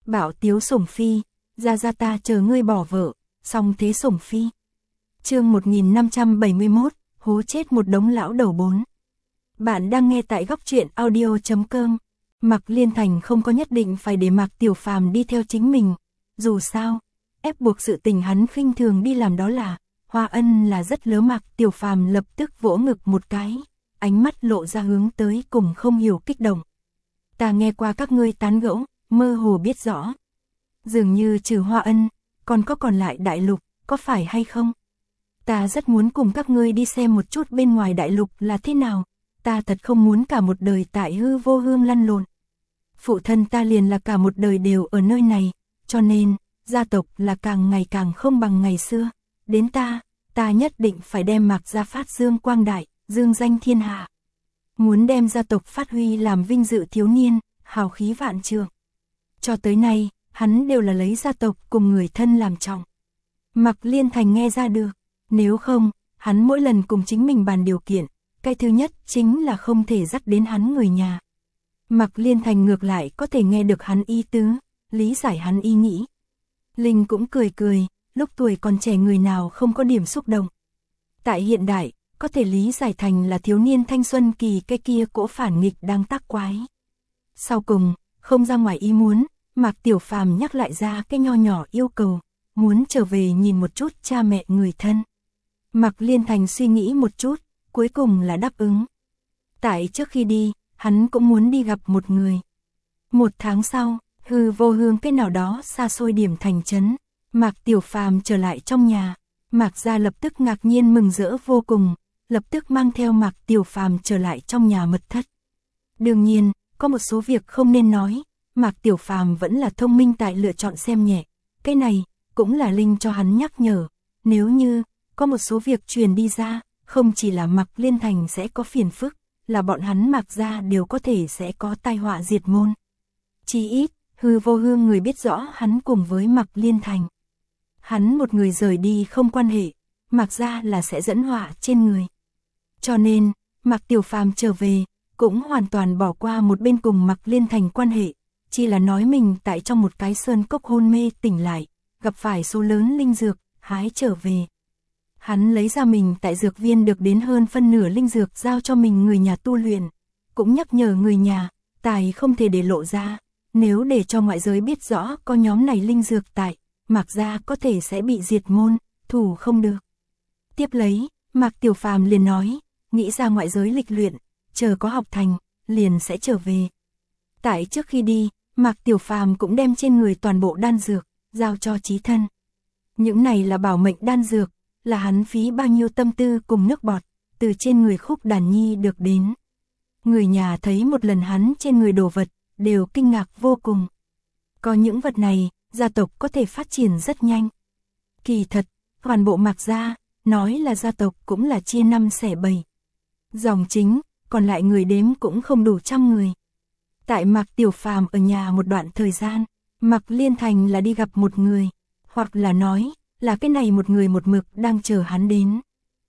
Bảo tiếu sủng phi, ra ta chờ ngươi bỏ vợ, xong thế sủng phi. Chương 1571, hố chết một đống lão đầu 4. Bạn đang nghe tại góc truyện audio.com. Mạc Liên Thành không có nhất định phải để Mạc Tiểu Phàm đi theo chính mình, dù sao, ép buộc sự tình hắn khinh thường đi làm đó là, Hoa Ân là rất lớn. Mạc Tiểu Phàm lập tức vỗ ngực một cái, ánh mắt lộ ra hướng tới cùng không hiểu kích động. Ta nghe qua các ngươi tán gẫu, mơ hồ biết rõ. Dường như trừ Hoa Ân, còn lại đại lục, có phải hay không? Ta rất muốn cùng các ngươi đi xem một chút bên ngoài đại lục là thế nào, ta thật không muốn cả một đời tại hư vô hương lăn lộn. Phụ thân ta liền là cả một đời đều ở nơi này, cho nên, gia tộc là càng ngày càng không bằng ngày xưa. Đến ta nhất định phải đem Mạc gia phát dương quang đại, dương danh thiên hạ. Muốn đem gia tộc phát huy làm vinh dự thiếu niên, hào khí vạn trượng. Cho tới nay, hắn đều là lấy gia tộc cùng người thân làm trọng. Mạc Liên Thành nghe ra được, nếu không, hắn mỗi lần cùng chính mình bàn điều kiện, cái thứ nhất chính là không thể dắt đến hắn người nhà. Mạc Liên Thành ngược lại có thể nghe được hắn ý tứ, lý giải hắn ý nghĩ. Linh cũng cười, lúc tuổi còn trẻ người nào không có điểm xúc động. Tại hiện đại, có thể lý giải thành là thiếu niên thanh xuân kỳ cái kia cỗ phản nghịch đang tác quái. Sau cùng, không ra ngoài ý muốn, Mạc Tiểu Phàm nhắc lại ra cái nho nhỏ yêu cầu, muốn trở về nhìn một chút cha mẹ người thân. Mạc Liên Thành suy nghĩ một chút, cuối cùng là đáp ứng. Tại trước khi đi, hắn cũng muốn đi gặp một người. 1 tháng sau, hư vô hương cái nào đó xa xôi điểm thành trấn, Mạc Tiểu Phàm trở lại trong nhà. Mạc gia lập tức ngạc nhiên mừng rỡ vô cùng, lập tức mang theo Mạc Tiểu Phàm trở lại trong nhà mật thất. Đương nhiên, có một số việc không nên nói, Mạc Tiểu Phàm vẫn là thông minh tại lựa chọn xem nhẹ. Cái này, cũng là Linh cho hắn nhắc nhở, nếu như, có một số việc truyền đi ra, không chỉ là Mạc Liên Thành sẽ có phiền phức, là bọn hắn Mạc gia đều có thể sẽ có tai họa diệt môn. Chỉ ít, hư vô hương người biết rõ hắn cùng với Mạc Liên Thành. Hắn một người rời đi không quan hệ, Mạc gia là sẽ dẫn họa trên người. Cho nên, Mạc Tiểu Phàm trở về, cũng hoàn toàn bỏ qua một bên cùng Mạc Liên Thành quan hệ, chỉ là nói mình tại trong một cái sơn cốc hôn mê tỉnh lại, gặp phải số lớn linh dược, hái trở về. Hắn lấy ra mình tại dược viên được đến hơn phân nửa linh dược giao cho mình người nhà tu luyện, cũng nhắc nhở người nhà, tài không thể để lộ ra, nếu để cho ngoại giới biết rõ có nhóm này linh dược tại, Mạc gia có thể sẽ bị diệt môn, thủ không được. Tiếp lấy, Mạc Tiểu Phàm liền nói, nghĩ ra ngoại giới lịch luyện, chờ có học thành, liền sẽ trở về. Tại trước khi đi, Mạc Tiểu Phàm cũng đem trên người toàn bộ đan dược, giao cho Chí Thân. Những này là bảo mệnh đan dược, là hắn phí bao nhiêu tâm tư cùng nước bọt, từ trên người Khúc Đàn Nhi được đến. Người nhà thấy một lần hắn trên người đồ vật, đều kinh ngạc vô cùng. Có những vật này, gia tộc có thể phát triển rất nhanh. Kỳ thật, toàn bộ Mạc gia, nói là gia tộc cũng là chia 5 xẻ 7. Dòng chính, còn lại người đếm cũng không đủ 100 người. Tại Mạc Tiểu Phàm ở nhà một đoạn thời gian, Mạc Liên Thành là đi gặp một người, hoặc là nói, là cái này một người một mực đang chờ hắn đến.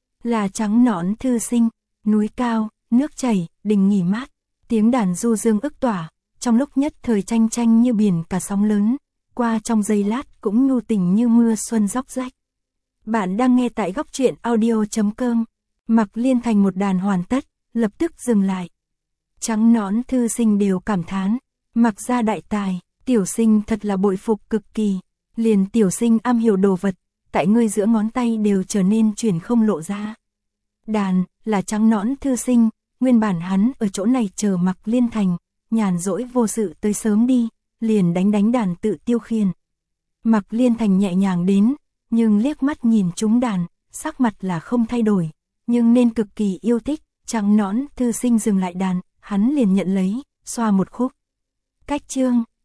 Là trắng nõn thư sinh, núi cao, nước chảy, đình nghỉ mát, tiếng đàn du dương ức tỏa, trong lúc nhất thời tranh tranh như biển cả sóng lớn, qua trong giây lát cũng nhu tình như mưa xuân róc rách. Bạn đang nghe tại góc truyện audio.com. Mạc Liên Thành một đàn hoàn tất, lập tức dừng lại. Trắng nõn thư sinh đều cảm thán, Mạc gia đại tài, tiểu sinh thật là bội phục cực kỳ, liền tiểu sinh am hiểu đồ vật, tại ngươi giữa ngón tay đều trở nên chuyển không lộ ra. Đàn, là trắng nõn thư sinh, nguyên bản hắn ở chỗ này chờ Mạc Liên Thành, nhàn rỗi vô sự tới sớm đi, liền đánh đàn tự tiêu khiển. Mạc Liên Thành nhẹ nhàng đến, nhưng liếc mắt nhìn chúng đàn, sắc mặt là không thay đổi, nhưng nên cực kỳ yêu thích, trắng nõn thư sinh dừng lại đàn, hắn liền nhận lấy, xoa một khúc. Cách chương